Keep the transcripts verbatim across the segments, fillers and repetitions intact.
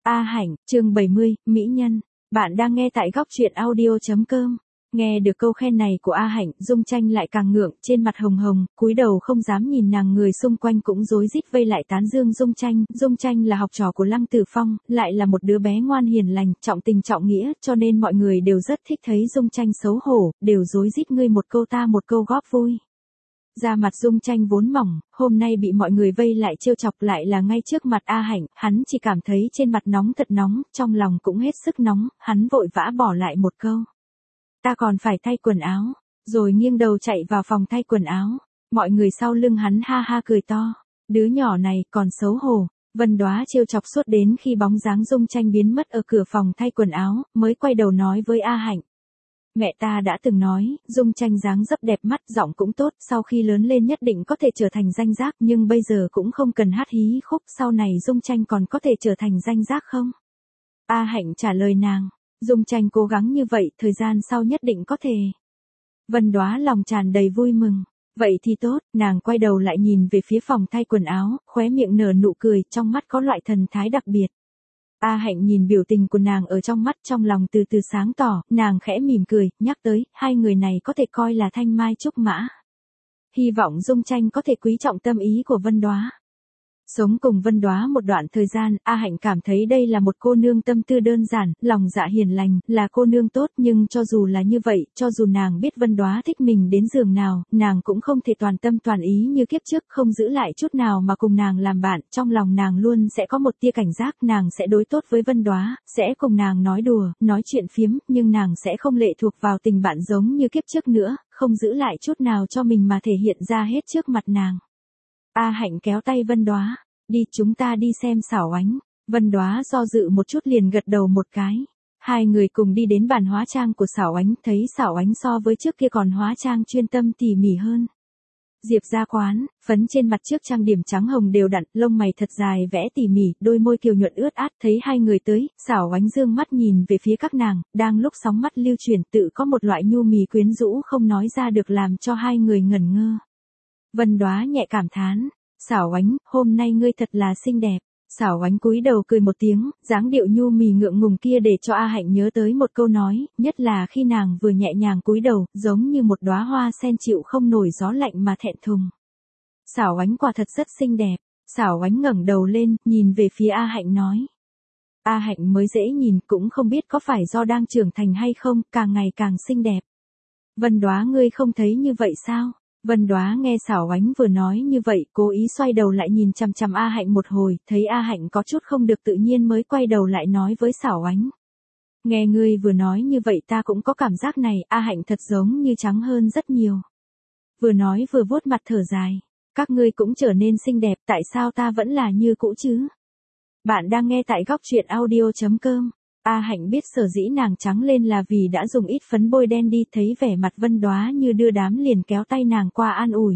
A Hạnh, chương bảy mươi, Mỹ Nhân. Bạn đang nghe tại góc truyện audio chấm com. Nghe được câu khen này của A Hạnh, Dung Tranh lại càng ngượng, trên mặt hồng hồng, cúi đầu không dám nhìn nàng, người xung quanh cũng rối rít vây lại tán dương Dung Tranh. Dung Tranh là học trò của Lăng Tử Phong, lại là một đứa bé ngoan hiền lành, trọng tình trọng nghĩa, cho nên mọi người đều rất thích thấy Dung Tranh xấu hổ, đều rối rít ngươi một câu ta một câu góp vui. Da mặt Dung Tranh vốn mỏng, hôm nay bị mọi người vây lại trêu chọc, lại là ngay trước mặt A Hạnh, hắn chỉ cảm thấy trên mặt nóng thật nóng, trong lòng cũng hết sức nóng, hắn vội vã bỏ lại một câu. Ta còn phải thay quần áo, rồi nghiêng đầu chạy vào phòng thay quần áo. Mọi người sau lưng hắn ha ha cười to. Đứa nhỏ này còn xấu hổ. Vân Đóa trêu chọc suốt đến khi bóng dáng Dung Tranh biến mất ở cửa phòng thay quần áo, mới quay đầu nói với A Hạnh. Mẹ ta đã từng nói, Dung Tranh dáng dấp đẹp mắt, giọng cũng tốt, sau khi lớn lên nhất định có thể trở thành danh giác, nhưng bây giờ cũng không cần hát hí khúc, sau này Dung Tranh còn có thể trở thành danh giác không? A Hạnh trả lời nàng, Dung Tranh cố gắng như vậy, thời gian sau nhất định có thể. Vân Đóa lòng tràn đầy vui mừng. Vậy thì tốt, nàng quay đầu lại nhìn về phía phòng thay quần áo, khóe miệng nở nụ cười, trong mắt có loại thần thái đặc biệt. A Hạnh nhìn biểu tình của nàng ở trong mắt, trong lòng từ từ sáng tỏ, nàng khẽ mỉm cười, nhắc tới, hai người này có thể coi là thanh mai trúc mã. Hy vọng Dung Tranh có thể quý trọng tâm ý của Vân Đóa. Sống cùng Vân Đóa một đoạn thời gian, A Hạnh cảm thấy đây là một cô nương tâm tư đơn giản, lòng dạ hiền lành, là cô nương tốt, nhưng cho dù là như vậy, cho dù nàng biết Vân Đóa thích mình đến giường nào, nàng cũng không thể toàn tâm toàn ý như kiếp trước, không giữ lại chút nào mà cùng nàng làm bạn, trong lòng nàng luôn sẽ có một tia cảnh giác, nàng sẽ đối tốt với Vân Đóa, sẽ cùng nàng nói đùa, nói chuyện phiếm, nhưng nàng sẽ không lệ thuộc vào tình bạn giống như kiếp trước nữa, không giữ lại chút nào cho mình mà thể hiện ra hết trước mặt nàng. A Hạnh kéo tay Vân Đóa, đi chúng ta đi xem Xảo Oánh. Vân Đóa do dự một chút liền gật đầu một cái. Hai người cùng đi đến bàn hóa trang của Xảo Oánh, thấy Xảo Oánh so với trước kia còn hóa trang chuyên tâm tỉ mỉ hơn. Diệp ra quán, phấn trên mặt trước trang điểm trắng hồng đều đặn, lông mày thật dài vẽ tỉ mỉ, đôi môi kiều nhuận ướt át, thấy hai người tới, Xảo Oánh dương mắt nhìn về phía các nàng, đang lúc sóng mắt lưu chuyển tự có một loại nhu mì quyến rũ không nói ra được làm cho hai người ngẩn ngơ. Vân Đóa nhẹ cảm thán. Xảo Oánh, hôm nay ngươi thật là xinh đẹp. Xảo Oánh cúi đầu cười một tiếng, dáng điệu nhu mì ngượng ngùng kia để cho A Hạnh nhớ tới một câu nói, nhất là khi nàng vừa nhẹ nhàng cúi đầu, giống như một đóa hoa sen chịu không nổi gió lạnh mà thẹn thùng. Xảo Oánh quả thật rất xinh đẹp. Xảo Oánh ngẩng đầu lên, nhìn về phía A Hạnh nói. A Hạnh mới dễ nhìn, cũng không biết có phải do đang trưởng thành hay không, càng ngày càng xinh đẹp. Vân Đóa ngươi không thấy như vậy sao? Vân Đóa nghe Xảo Oánh vừa nói như vậy, cố ý xoay đầu lại nhìn chằm chằm A Hạnh một hồi, thấy A Hạnh có chút không được tự nhiên mới quay đầu lại nói với Xảo Oánh. Nghe ngươi vừa nói như vậy ta cũng có cảm giác này, A Hạnh thật giống như trắng hơn rất nhiều. Vừa nói vừa vuốt mặt thở dài. Các ngươi cũng trở nên xinh đẹp, tại sao ta vẫn là như cũ chứ? Bạn đang nghe tại góc truyện audio chấm com. A Hạnh biết sở dĩ nàng trắng lên là vì đã dùng ít phấn bôi đen đi, thấy vẻ mặt Vân Đóa như đưa đám liền kéo tay nàng qua an ủi.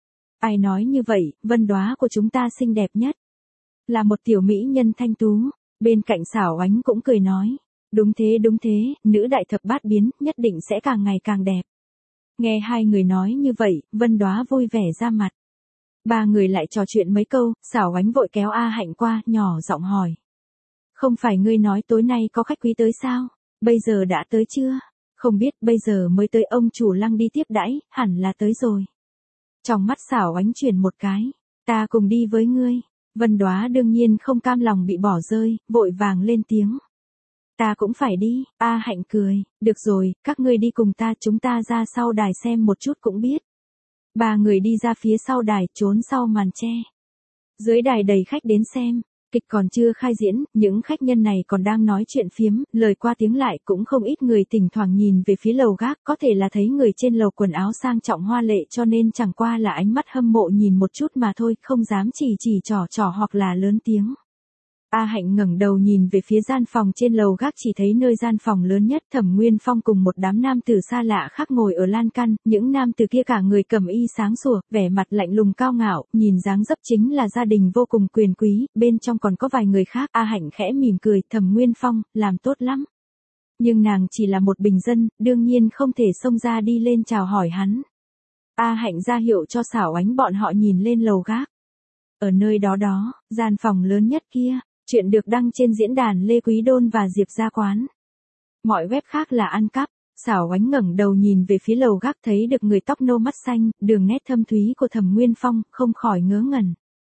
Ai nói như vậy, Vân Đóa của chúng ta xinh đẹp nhất. Là một tiểu mỹ nhân thanh tú. Bên cạnh Xảo Oánh cũng cười nói. Đúng thế đúng thế, nữ đại thập bát biến, nhất định sẽ càng ngày càng đẹp. Nghe hai người nói như vậy, Vân Đóa vui vẻ ra mặt. Ba người lại trò chuyện mấy câu, Xảo Oánh vội kéo A Hạnh qua, nhỏ giọng hỏi. Không phải ngươi nói tối nay có khách quý tới sao? Bây giờ đã tới chưa? Không biết, bây giờ mới tới, ông chủ Lăng đi tiếp đãi, hẳn là tới rồi. Trong mắt Xảo Oánh chuyển một cái. Ta cùng đi với ngươi. Vân Đóa đương nhiên không cam lòng bị bỏ rơi, vội vàng lên tiếng. Ta cũng phải đi. A Hạnh cười. Được rồi, các ngươi đi cùng ta, chúng ta ra sau đài xem một chút cũng biết. Ba người đi ra phía sau đài, trốn sau màn che. Dưới đài đầy khách đến xem. Kịch còn chưa khai diễn, những khách nhân này còn đang nói chuyện phiếm, lời qua tiếng lại, cũng không ít người thỉnh thoảng nhìn về phía lầu gác, có thể là thấy người trên lầu quần áo sang trọng hoa lệ cho nên chẳng qua là ánh mắt hâm mộ nhìn một chút mà thôi, không dám chỉ chỉ trỏ trỏ hoặc là lớn tiếng. A Hạnh ngẩng đầu nhìn về phía gian phòng trên lầu gác, chỉ thấy nơi gian phòng lớn nhất, Thẩm Nguyên Phong cùng một đám nam tử xa lạ khác ngồi ở lan can, những nam tử kia cả người cầm y sáng sủa, vẻ mặt lạnh lùng cao ngạo, nhìn dáng dấp chính là gia đình vô cùng quyền quý, bên trong còn có vài người khác. A Hạnh khẽ mỉm cười, Thẩm Nguyên Phong, làm tốt lắm. Nhưng nàng chỉ là một bình dân, đương nhiên không thể xông ra đi lên chào hỏi hắn. A Hạnh ra hiệu cho Xảo Oánh bọn họ nhìn lên lầu gác. Ở nơi đó đó, gian phòng lớn nhất kia. Chuyện được đăng trên diễn đàn Lê Quý Đôn và Diệp Gia Quán. Mọi web khác là ăn cắp. Xảo Oánh ngẩng đầu nhìn về phía lầu gác, thấy được người tóc nâu mắt xanh, đường nét thâm thúy của Thẩm Nguyên Phong, không khỏi ngớ ngẩn.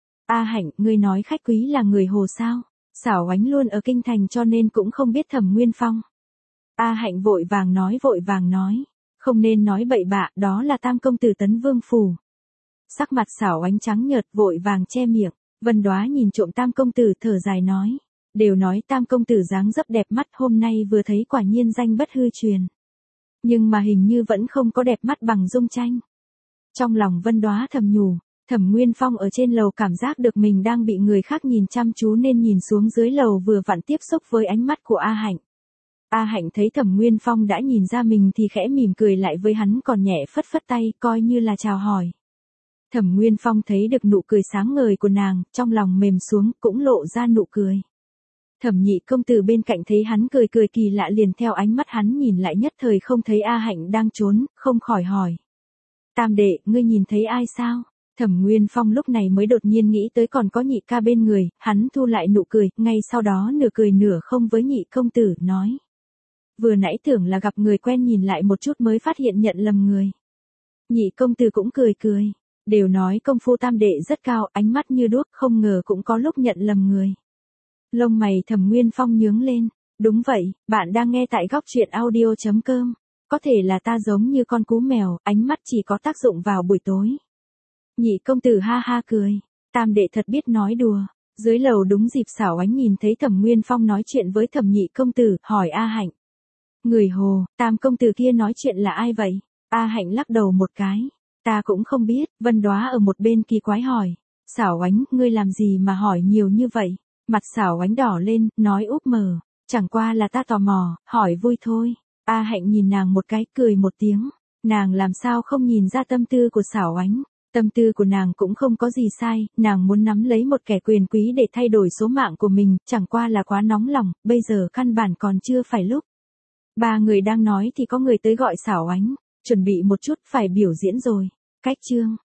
A Hạnh, ngươi nói khách quý là người Hồ sao? Xảo Oánh luôn ở kinh thành cho nên cũng không biết Thẩm Nguyên Phong. A Hạnh vội vàng nói vội vàng nói. Không nên nói bậy bạ, đó là tam công tử Tấn Vương Phủ. Sắc mặt Xảo Oánh trắng nhợt, vội vàng che miệng. Vân Đoá nhìn trộm tam công tử, thở dài nói. Đều nói tam công tử dáng dấp đẹp mắt, hôm nay vừa thấy quả nhiên danh bất hư truyền. Nhưng mà hình như vẫn không có đẹp mắt bằng Dung Tranh. Trong lòng Vân Đoá thầm nhủ, Thẩm Nguyên Phong ở trên lầu cảm giác được mình đang bị người khác nhìn chăm chú nên nhìn xuống dưới lầu vừa vặn tiếp xúc với ánh mắt của A Hạnh. A Hạnh thấy Thẩm Nguyên Phong đã nhìn ra mình thì khẽ mỉm cười lại với hắn, còn nhẹ phất phất tay coi như là chào hỏi. Thẩm Nguyên Phong thấy được nụ cười sáng ngời của nàng, trong lòng mềm xuống, cũng lộ ra nụ cười. Thẩm Nhị công tử bên cạnh thấy hắn cười cười kỳ lạ liền theo ánh mắt hắn nhìn lại, nhất thời không thấy A Hạnh đang trốn, không khỏi hỏi. Tam đệ, ngươi nhìn thấy ai sao? Thẩm Nguyên Phong lúc này mới đột nhiên nghĩ tới còn có Nhị ca bên người, hắn thu lại nụ cười, ngay sau đó nửa cười nửa không với Nhị công tử, nói. Vừa nãy tưởng là gặp người quen, nhìn lại một chút mới phát hiện nhận lầm người. Nhị công tử cũng cười cười. Đều nói công phu tam đệ rất cao, ánh mắt như đuốc, không ngờ cũng có lúc nhận lầm người. Lông mày Thẩm Nguyên Phong nhướng lên. Đúng vậy, bạn đang nghe tại góc truyện audio chấm com. Có thể là ta giống như con cú mèo, ánh mắt chỉ có tác dụng vào buổi tối. Nhị công tử ha ha cười. Tam đệ thật biết nói đùa. Dưới lầu đúng dịp Xảo Oánh nhìn thấy Thẩm Nguyên Phong nói chuyện với Thẩm Nhị công tử, hỏi A Hạnh. Người Hồ, tam công tử kia nói chuyện là ai vậy? A Hạnh lắc đầu một cái. Ta cũng không biết. Vân Đoá ở một bên kỳ quái hỏi. Xảo Oánh, ngươi làm gì mà hỏi nhiều như vậy? Mặt Xảo Oánh đỏ lên, nói úp mờ. Chẳng qua là ta tò mò, hỏi vui thôi. A Hạnh nhìn nàng một cái, cười một tiếng. Nàng làm sao không nhìn ra tâm tư của Xảo Oánh. Tâm tư của nàng cũng không có gì sai, nàng muốn nắm lấy một kẻ quyền quý để thay đổi số mạng của mình, chẳng qua là quá nóng lòng, bây giờ căn bản còn chưa phải lúc. Ba người đang nói thì có người tới gọi Xảo Oánh. Chuẩn bị một chút, phải biểu diễn rồi. Cách chương.